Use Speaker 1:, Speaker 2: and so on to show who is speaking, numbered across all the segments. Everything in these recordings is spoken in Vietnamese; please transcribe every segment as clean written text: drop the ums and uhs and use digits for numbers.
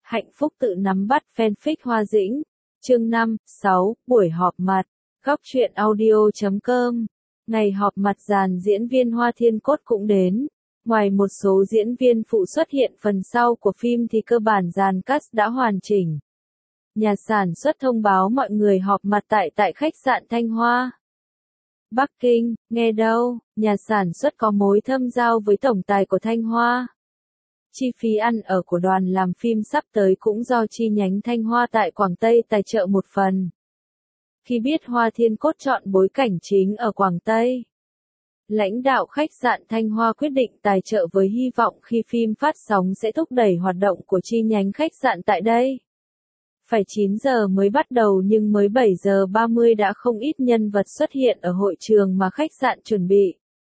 Speaker 1: Hạnh phúc tự nắm bắt fanfic Hoa Dĩnh. Chương 5, 6, buổi họp mặt. Góc truyện audio.com. Ngày họp mặt dàn diễn viên Hoa Thiên Cốt cũng đến. Ngoài một số diễn viên phụ xuất hiện phần sau của phim thì cơ bản dàn cast đã hoàn chỉnh. Nhà sản xuất thông báo mọi người họp mặt tại khách sạn Thanh Hoa, Bắc Kinh. Nghe đâu, nhà sản xuất có mối thâm giao với tổng tài của Thanh Hoa. Chi phí ăn ở của đoàn làm phim sắp tới cũng do chi nhánh Thanh Hoa tại Quảng Tây tài trợ một phần. Khi biết Hoa Thiên Cốt chọn bối cảnh chính ở Quảng Tây, lãnh đạo khách sạn Thanh Hoa quyết định tài trợ với hy vọng khi phim phát sóng sẽ thúc đẩy hoạt động của chi nhánh khách sạn tại đây. Phải 9 giờ mới bắt đầu nhưng mới 7 giờ 30 đã không ít nhân vật xuất hiện ở hội trường mà khách sạn chuẩn bị.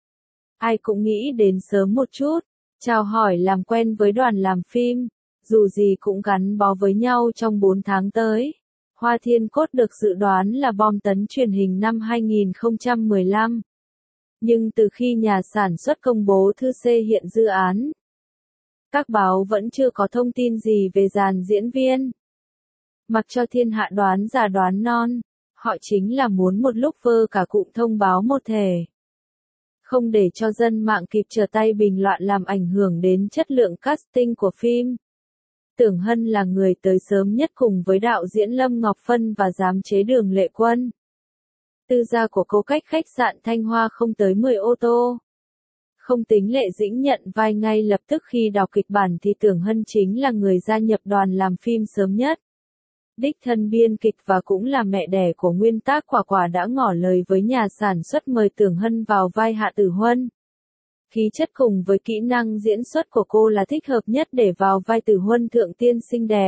Speaker 1: Ai cũng nghĩ đến sớm một chút, chào hỏi làm quen với đoàn làm phim, dù gì cũng gắn bó với nhau trong 4 tháng tới. Hoa Thiên Cốt được dự đoán là bom tấn truyền hình năm 2015. Nhưng từ khi nhà sản xuất công bố thư xê hiện dự án, các báo vẫn chưa có thông tin gì về dàn diễn viên. Mặc cho thiên hạ đoán già đoán non, họ chính là muốn một lúc vơ cả cụm thông báo một thể. Không để cho dân mạng kịp trở tay bình loạn làm ảnh hưởng đến chất lượng casting của phim. Tưởng Hân là người tới sớm nhất cùng với đạo diễn Lâm Ngọc Phân và giám chế Đường Lệ Quân. Tư gia của cô cách khách sạn Thanh Hoa không tới 10 ô tô. Không tính Lệ Dĩnh nhận vai ngay lập tức khi đọc kịch bản thì Tưởng Hân chính là người gia nhập đoàn làm phim sớm nhất. Đích thân biên kịch và cũng là mẹ đẻ của nguyên tác Quả Quả đã ngỏ lời với nhà sản xuất mời Tưởng Hân vào vai Hạ Tử Huân. Khí chất cùng với kỹ năng diễn xuất của cô là thích hợp nhất để vào vai Tử Huân thượng tiên xinh đẹp.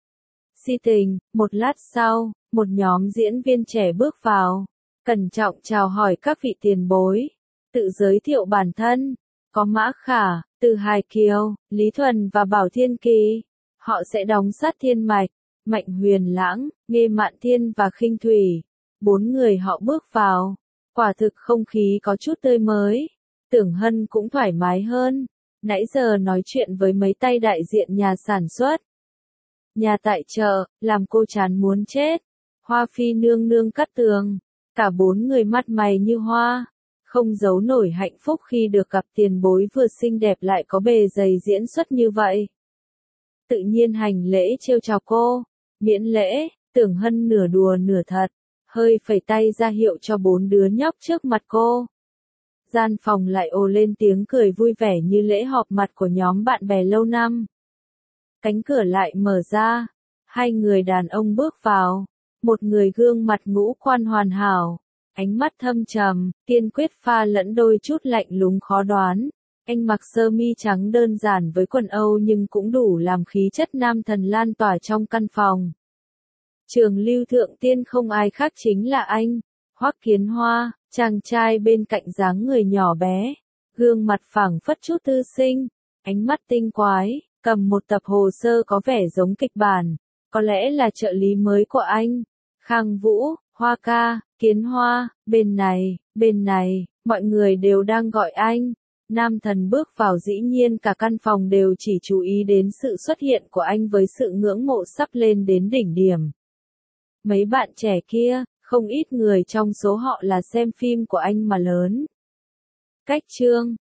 Speaker 1: Si tình, một lát sau, một nhóm diễn viên trẻ bước vào, cẩn trọng chào hỏi các vị tiền bối, tự giới thiệu bản thân, có Mã Khả, Từ Hải Kiều, Lý Thuần và Bảo Thiên Kỳ. Họ sẽ đóng sát Thiên Mạch, Mạnh Huyền Lãng, Nghê Mạn Thiên và Khinh Thủy. 4 người họ bước vào, quả thực không khí có chút tươi mới. Tưởng Hân cũng thoải mái hơn, nãy giờ nói chuyện với mấy tay đại diện nhà sản xuất, nhà tài trợ, làm cô chán muốn chết. Hoa Phi nương nương Cát Tường, cả 4 người mắt mày như hoa, không giấu nổi hạnh phúc khi được gặp tiền bối vừa xinh đẹp lại có bề dày diễn xuất như vậy. Tự nhiên hành lễ trêu chào cô, miễn lễ. Tưởng Hân nửa đùa nửa thật, hơi phẩy tay ra hiệu cho 4 đứa nhóc trước mặt cô. Gian phòng lại ồ lên tiếng cười vui vẻ như lễ họp mặt của nhóm bạn bè lâu năm. Cánh cửa lại mở ra, 2 người đàn ông bước vào, một người gương mặt ngũ quan hoàn hảo, ánh mắt thâm trầm, kiên quyết pha lẫn đôi chút lạnh lùng khó đoán. Anh mặc sơ mi trắng đơn giản với quần Âu nhưng cũng đủ làm khí chất nam thần lan tỏa trong căn phòng. Trường Lưu Thượng Tiên không ai khác chính là anh, Hoắc Kiến Hoa, chàng trai bên cạnh dáng người nhỏ bé, gương mặt phảng phất chút thư sinh, ánh mắt tinh quái, cầm một tập hồ sơ có vẻ giống kịch bản, có lẽ là trợ lý mới của anh. Khang Vũ, Hoa ca, Kiến Hoa, bên này, mọi người đều đang gọi anh. Nam thần bước vào dĩ nhiên cả căn phòng đều chỉ chú ý đến sự xuất hiện của anh với sự ngưỡng mộ sắp lên đến đỉnh điểm. Mấy bạn trẻ kia, không ít người trong số họ là xem phim của anh mà lớn. Cách chương